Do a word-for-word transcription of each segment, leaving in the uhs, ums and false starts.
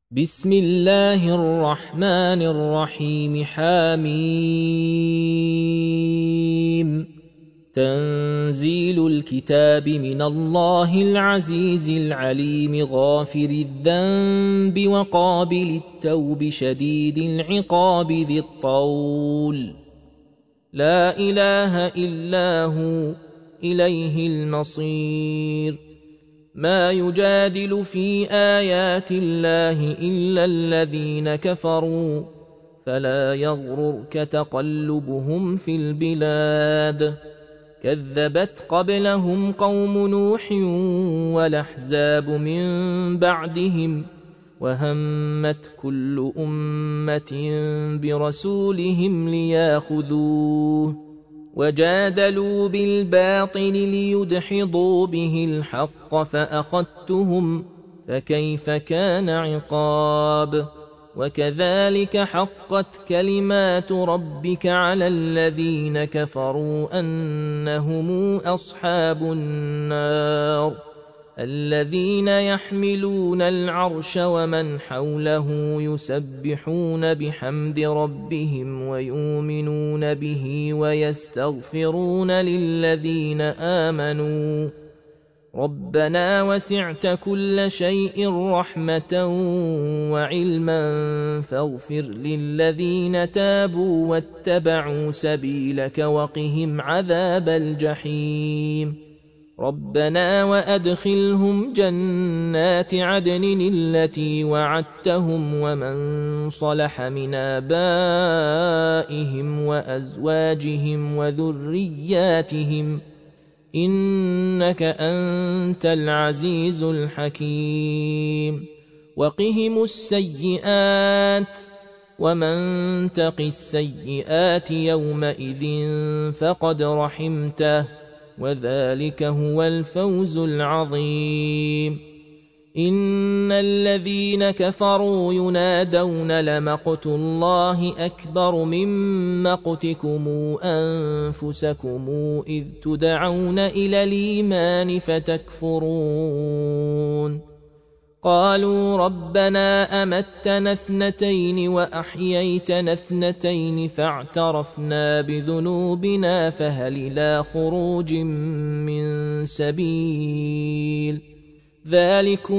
بسم الله الرحمن الرحيم. حميم. تنزيل الكتاب من الله العزيز العليم غافر الذنب وقابل التوب شديد العقاب ذي الطول. لا إله إلا هو إليه المصير. ما يجادل في آيات الله إلا الذين كفروا فلا يغررك تقلبهم في البلاد. كذبت قبلهم قوم نوح والأحزاب من بعدهم وهمت كل أمة برسولهم لياخذوه وجادلوا بالباطل ليدحضوا به الحق فأخذتهم فكيف كان عقاب. وكذلك حقت كلمات ربك على الذين كفروا أنهم أصحاب النار الذين يحملون العرش ومن حوله يسبحون بحمد ربهم ويؤمنون به ويستغفرون للذين آمنوا ربنا وسعت كل شيء رحمة وعلما فاغفر للذين تابوا واتبعوا سبيلك وقهم عذاب الجحيم. ربنا وأدخلهم جنات عدن التي وعدتهم ومن صلح من آبائهم وأزواجهم وذرياتهم إنك أنت العزيز الحكيم. وقهم السيئات ومن تق السيئات يومئذ فقد رحمته وذلك هو الفوز العظيم. إن الذين كفروا ينادون لمقت الله أكبر من مقتكم أنفسكم إذ تدعون إلى الإيمان فتكفرون. قالوا ربنا أمتنا اثنتين وأحييتنا اثنتين فاعترفنا بذنوبنا فهل إلى خروج من سبيل. ذلكم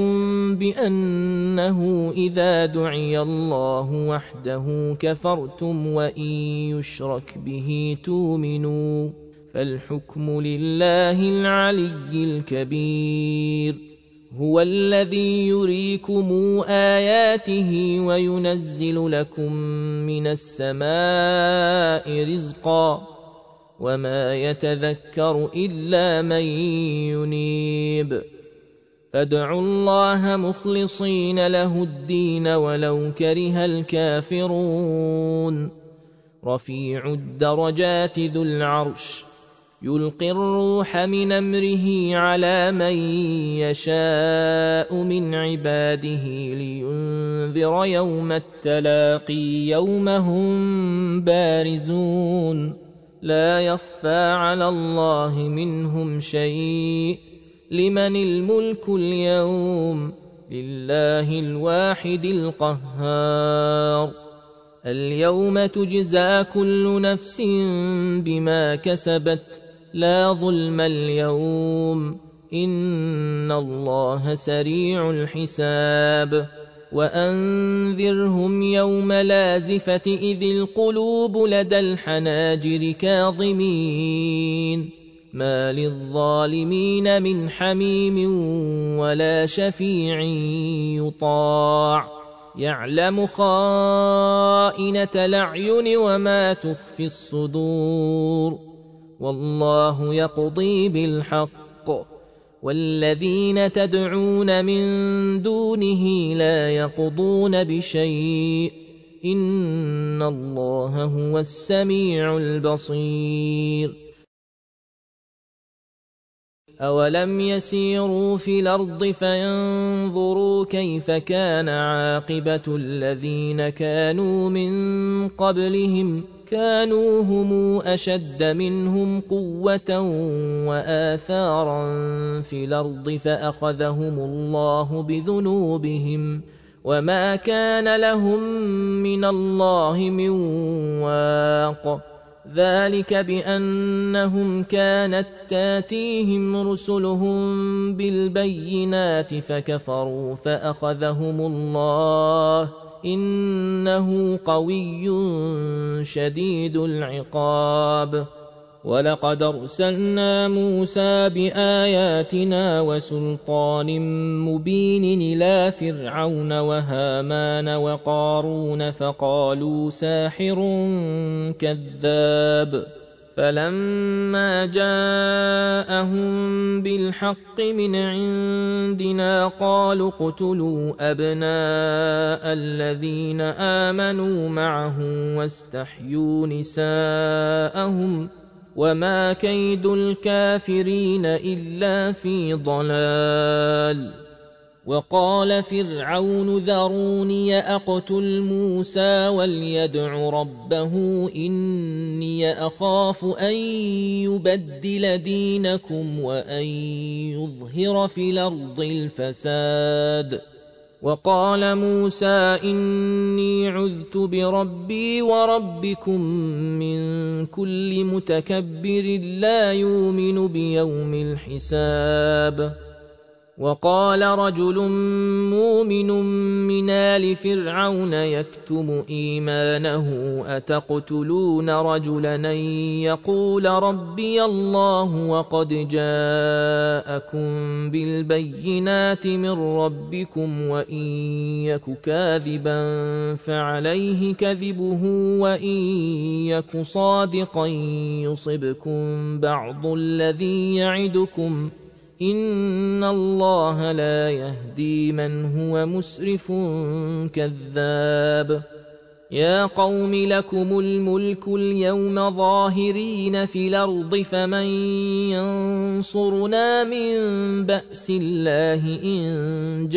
بأنه إذا دعي الله وحده كفرتم وإن يشرك به تؤمنوا فالحكم لله العلي الكبير. هو الذي يريكم آياته وينزل لكم من السماء رزقا وما يتذكر إلا من ينيب. فادعوا الله مخلصين له الدين ولو كره الكافرون. رفيع الدرجات ذو العرش يلقي الروح من أمره على من يشاء من عباده لينذر يوم التلاقي يوم هم بارزون لا يخفى على الله منهم شيء. لمن الملك اليوم لله الواحد القهار. اليوم تجزى كل نفس بما كسبت لا ظلم اليوم إن الله سريع الحساب. وأنذرهم يوم لازفة إذ القلوب لدى الحناجر كاظمين ما للظالمين من حميم ولا شفيع يطاع يعلم خائنة الأعين وما تخفي الصدور. والله يقضي بالحق والذين تدعون من دونه لا يقضون بشيء إن الله هو السميع البصير. أولم يسيروا في الأرض فينظروا كيف كان عاقبة الذين كانوا من قبلهم كانوا هم أشد منهم قوة وآثارا في الأرض فأخذهم الله بذنوبهم وما كان لهم من الله من واق ذلك بأنهم كانت تاتيهم رسلهم بالبينات فكفروا فأخذهم الله إنه قوي شديد العقاب ولقد أرسلنا موسى بآياتنا وسلطان مبين إلى فرعون وهامان وقارون فقالوا ساحر كذاب فلما جاءهم بالحق من عندنا قالوا اقتلوا أبناء الذين آمنوا معه واستحيوا نساءهم وما كيد الكافرين إلا في ضلال وقال فرعون ذروني أقتل موسى وليدع ربه إني أخاف أن يبدل دينكم وأن يظهر في الأرض الفساد وقال موسى إني عذت بربي وربكم من كل متكبر لا يؤمن بيوم الحساب وقال رجل مؤمن من آل فرعون يكتم إيمانه أتقتلون رجلا أن يقول ربي الله وقد جاءكم بالبينات من ربكم وإن يك كاذبا فعليه كذبه وإن يك صادقا يصبكم بعض الذي يعدكم إن الله لا يهدي من هو مسرف كذاب يا قوم لكم الملك اليوم ظاهرين في الأرض فمن ينصرنا من بأس الله إن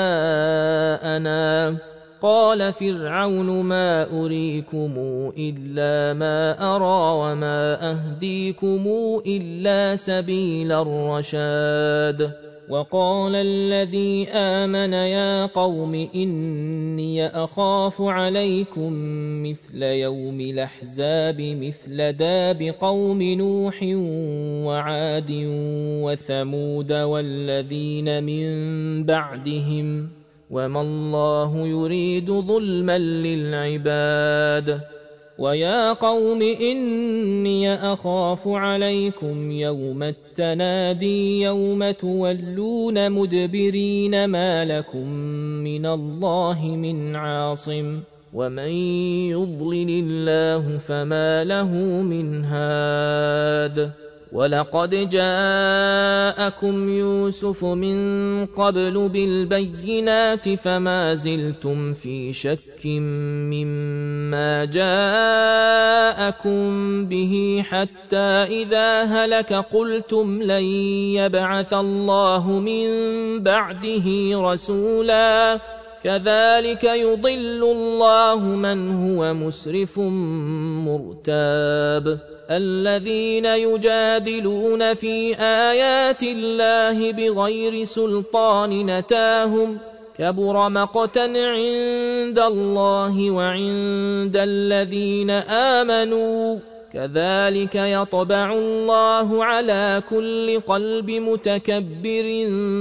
جاءنا قال فرعون ما أريكم إلا ما أرى وما أهديكم إلا سبيل الرشاد وقال الذي آمن يا قوم إني أخاف عليكم مثل يوم الأحزاب مثل داب قوم نوح وعاد وثمود والذين من بعدهم وما الله يريد ظلما للعباد ويا قوم إني أخاف عليكم يوم التنادي يوم تولون مدبرين ما لكم من الله من عاصم ومن يضلل الله فما له من هاد ولقد جاءكم يوسف من قبل بالبينات فما زلتم في شك مما جاءكم به حتى إذا هلك قلتم لن يبعث الله من بعده رسولا كذلك يضل الله من هو مسرف مرتاب الذين يجادلون في آيات الله بغير سلطان أتاهم كبر مقتا عند الله وعند الذين آمنوا كذلك يطبع الله على كل قلب متكبر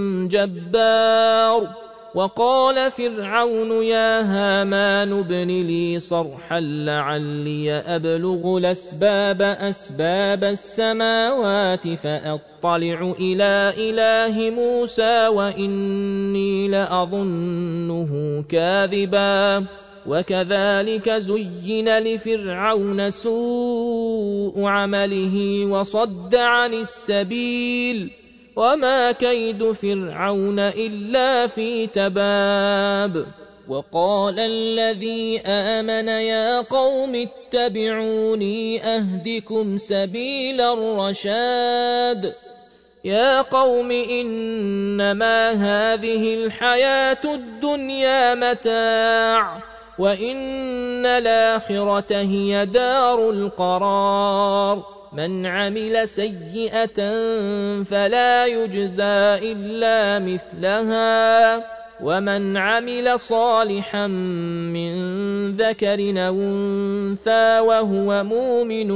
جبار وقال فرعون يا هامان ابن لي صرحا لعلي أبلغ الأسباب أسباب السماوات فأطلع إلى إله موسى وإني لأظنه كاذبا وكذلك زين لفرعون سوء عمله وصد عن السبيل وما كيد فرعون إلا في تباب وقال الذي آمن يا قوم اتبعوني أهدكم سبيل الرشاد يا قوم إنما هذه الحياة الدنيا متاع وإن الآخرة هي دار القرار من عمل سيئة فلا يجزى إلا مثلها ومن عمل صالحا من ذكر أو أنثى وهو مؤمن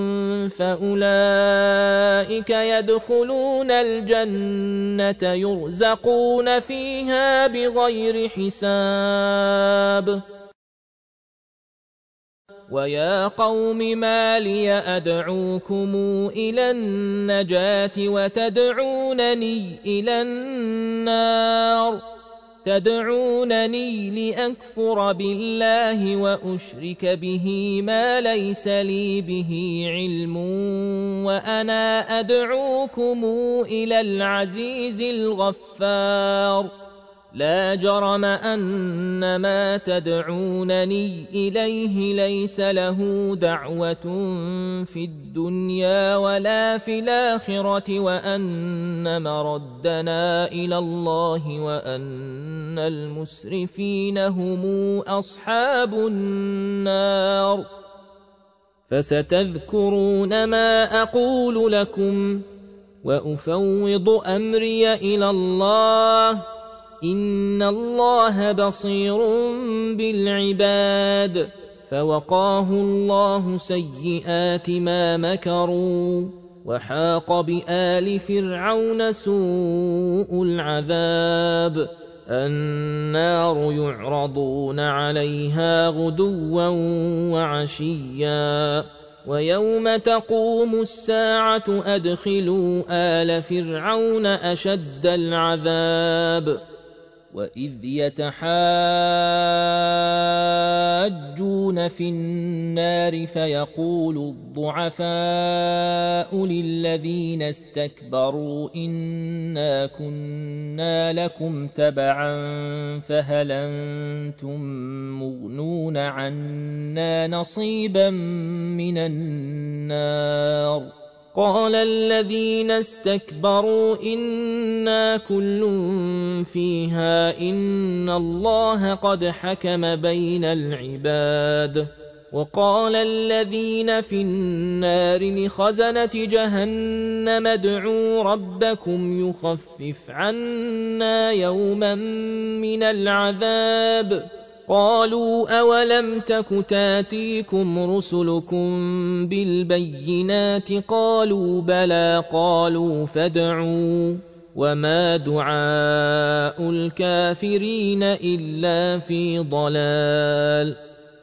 فأولئك يدخلون الجنة يرزقون فيها بغير حساب. ويا قوم ما لي أدعوكم إلى النجاة وتدعونني إلى النار تدعونني لأكفر بالله وأشرك به ما ليس لي به علم وأنا أدعوكم إلى العزيز الغفار. لا جرم أن ما تدعونني إليه ليس له دعوة في الدنيا ولا في الآخرة وأن مردنا إلى الله وأن المسرفين هم أصحاب النار. فستذكرون ما أقول لكم وأفوض أمري إلى الله إن الله بصير بالعباد. فوقاه الله سيئات ما مكروا وحاق بآل فرعون سوء العذاب. النار يعرضون عليها غدوا وعشيا ويوم تقوم الساعة أدخلوا آل فرعون أشد العذاب. وإذ يتحاجون في النار فيقول الضعفاء للذين استكبروا إنا كنا لكم تبعا فهل أنتم مغنون عنا نصيبا من النار. قال الذين استكبروا إنا كل فيها إن الله قد حكم بين العباد. وقال الذين في النار لخزنة جهنم ادعوا ربكم يخفف عنا يوما من العذاب. قالوا أولم تك تاتيكم رسلكم بالبينات قالوا بلى قالوا فادعوا وما دعاء الكافرين إلا في ضلال.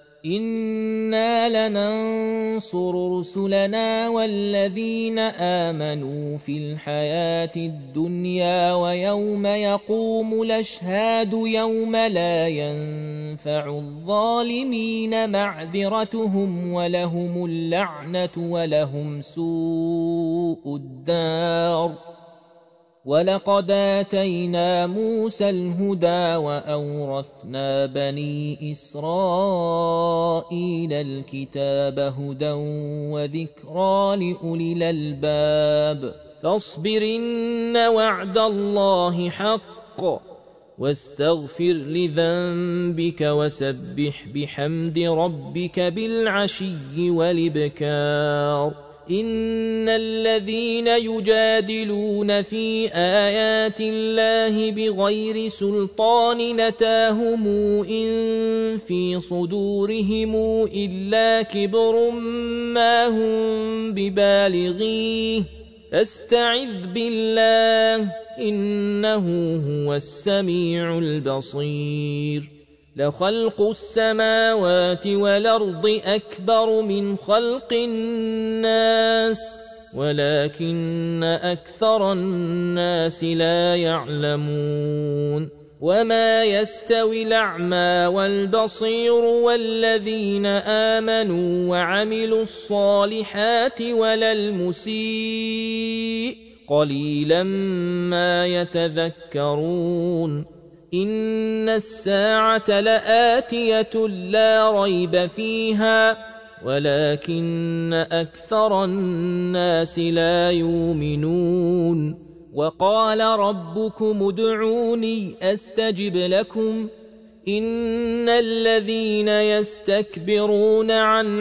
إنا لننصر رسلنا والذين آمنوا في الحياة الدنيا ويوم يقوم الأشهاد يوم لا ينفع الظالمين معذرتهم ولهم اللعنة ولهم سوء الدار. ولقد آتينا موسى الهدى وأورثنا بني إسرائيل الكتاب هدى وذكرى لأولي الألباب. فاصبر إن وعد الله حق واستغفر لذنبك وسبح بحمد ربك بالعشي والإبكار. إن الذين يجادلون في آيات الله بغير سلطان أتاهم إن في صدورهم إلا كبر ما هم ببالغيه فاستعذ بالله إنه هو السميع البصير. لخلق السماوات والأرض أكبر من خلق الناس ولكن أكثر الناس لا يعلمون. وما يستوي الأعمى والبصير والذين آمنوا وعملوا الصالحات ولا المسيء قليلا ما يتذكرون. إن الساعة لآتية لا ريب فيها ولكن أكثر الناس لا يؤمنون. وقال ربكم ادعوني أستجب لكم إن الذين يستكبرون عن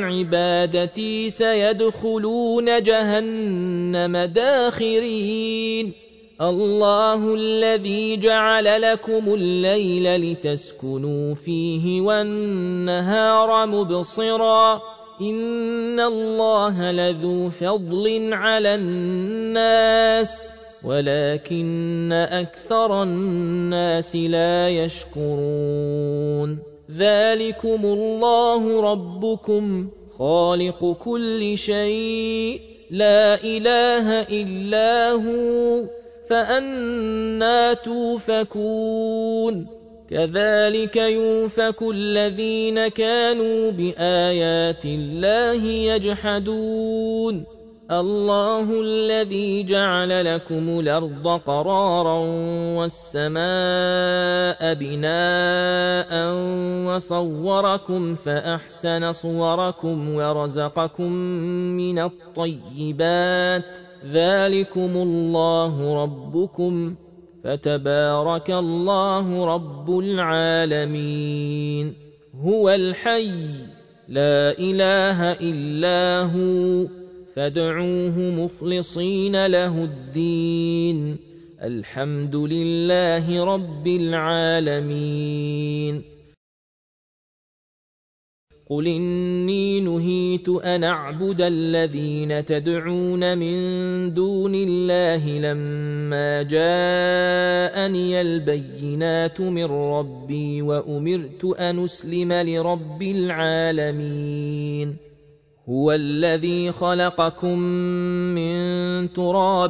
عبادتي سيدخلون جهنم داخرين. الله الذي جعل لكم الليل لتسكنوا فيه والنهار مبصرا إن الله لذو فضل على الناس ولكن أكثر الناس لا يشكرون ذلكم الله ربكم خالق كل شيء لا إله إلا هو فأنى توفكون كذلك يؤفك الذين كانوا بآيات الله يجحدون الله الذي جعل لكم الأرض قرارا والسماء بناء وصوركم فأحسن صوركم ورزقكم من الطيبات ذلكم الله ربكم فتبارك الله رب العالمين هو الحي لا إله إلا هو فادعوه مخلصين له الدين الحمد لله رب العالمين قل إني نهيت أن أعبد الذين تدعون من دون الله لما جاءني البينات من ربي وأمرت أن أسلم لرب العالمين هو الذي خلقكم من تراب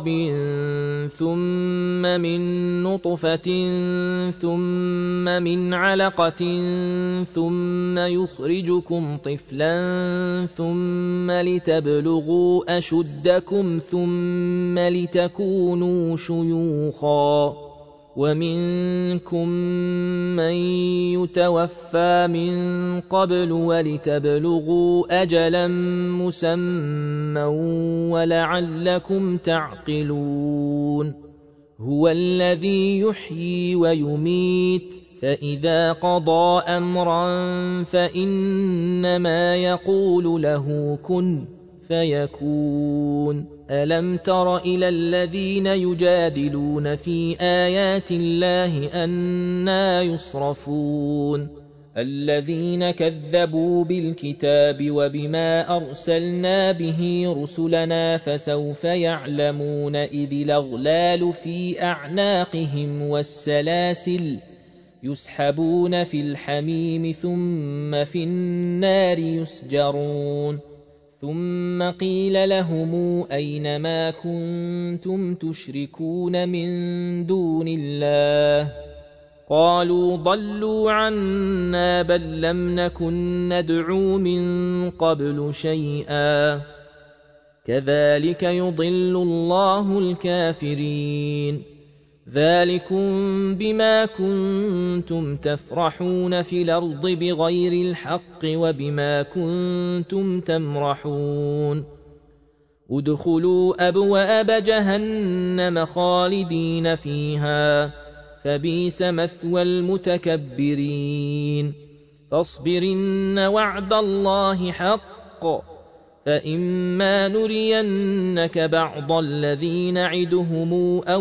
ثم من نطفة ثم من علقة ثم يخرجكم طفلا ثم لتبلغوا أشدكم ثم لتكونوا شيوخا ومنكم من يتوفى من قبل ولتبلغوا أجلا مسمى ولعلكم تعقلون هو الذي يحيي ويميت فإذا قضى أمرا فإنما يقول له كن فيكون ألم تر إلى الذين يجادلون في آيات الله أنى يصرفون الذين كذبوا بالكتاب وبما أرسلنا به رسلنا فسوف يعلمون إذ الأغلال في أعناقهم والسلاسل يسحبون في الحميم ثم في النار يسجرون ثم قيل لهم أين ما كنتم تشركون من دون الله قالوا ضلوا عنا بل لم نكن ندعو من قبل شيئا كذلك يضل الله الكافرين ذلكم بما كنتم تفرحون في الأرض بغير الحق وبما كنتم تمرحون ادخلوا أبواب جهنم خالدين فيها فبئس مثوى المتكبرين فاصبر إن وعد الله حق فإما نرينك بعض الذي نعدهم أو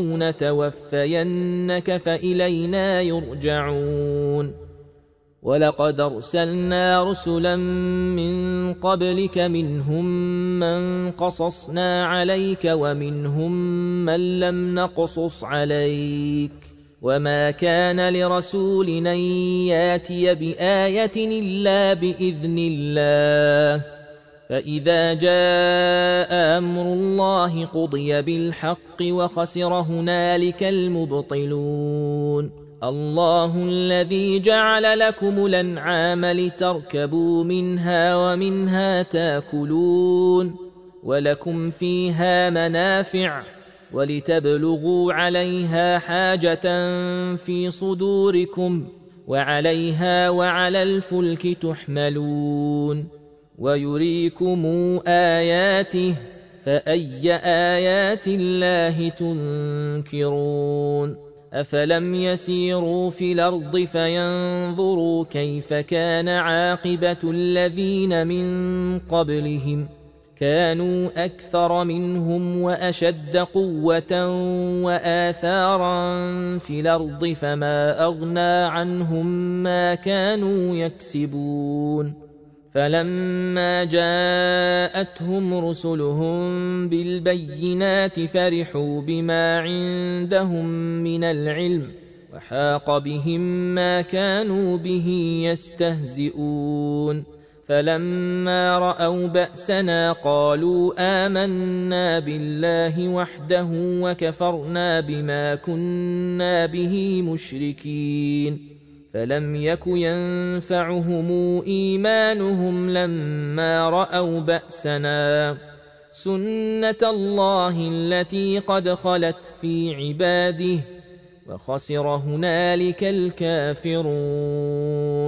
نتوفينك فإلينا يرجعون ولقد أرسلنا رسلا من قبلك منهم من قصصنا عليك ومنهم من لم نقصص عليك وما كان لرسول أن ياتي بآية إلا بإذن الله فإذا جاء أمر الله قضي بالحق وخسر هنالك المبطلون الله الذي جعل لكم الأنعام لتركبوا منها ومنها تاكلون ولكم فيها منافع ولتبلغوا عليها حاجة في صدوركم وعليها وعلى الفلك تحملون ويريكم آياته فأي آيات الله تنكرون أفلم يسيروا في الأرض فينظروا كيف كان عاقبة الذين من قبلهم كانوا أكثر منهم وأشد قوة وآثارا في الأرض فما أغنى عنهم ما كانوا يكسبون فلما جاءتهم رسلهم بالبينات فرحوا بما عندهم من العلم وحاق بهم ما كانوا به يستهزئون فلما رأوا بأسنا قالوا آمنا بالله وحده وكفرنا بما كنا به مشركين فلم يك ينفعهم إيمانهم لما رأوا بأسنا سنة الله التي قد خلت في عباده وخسر هنالك الكافرون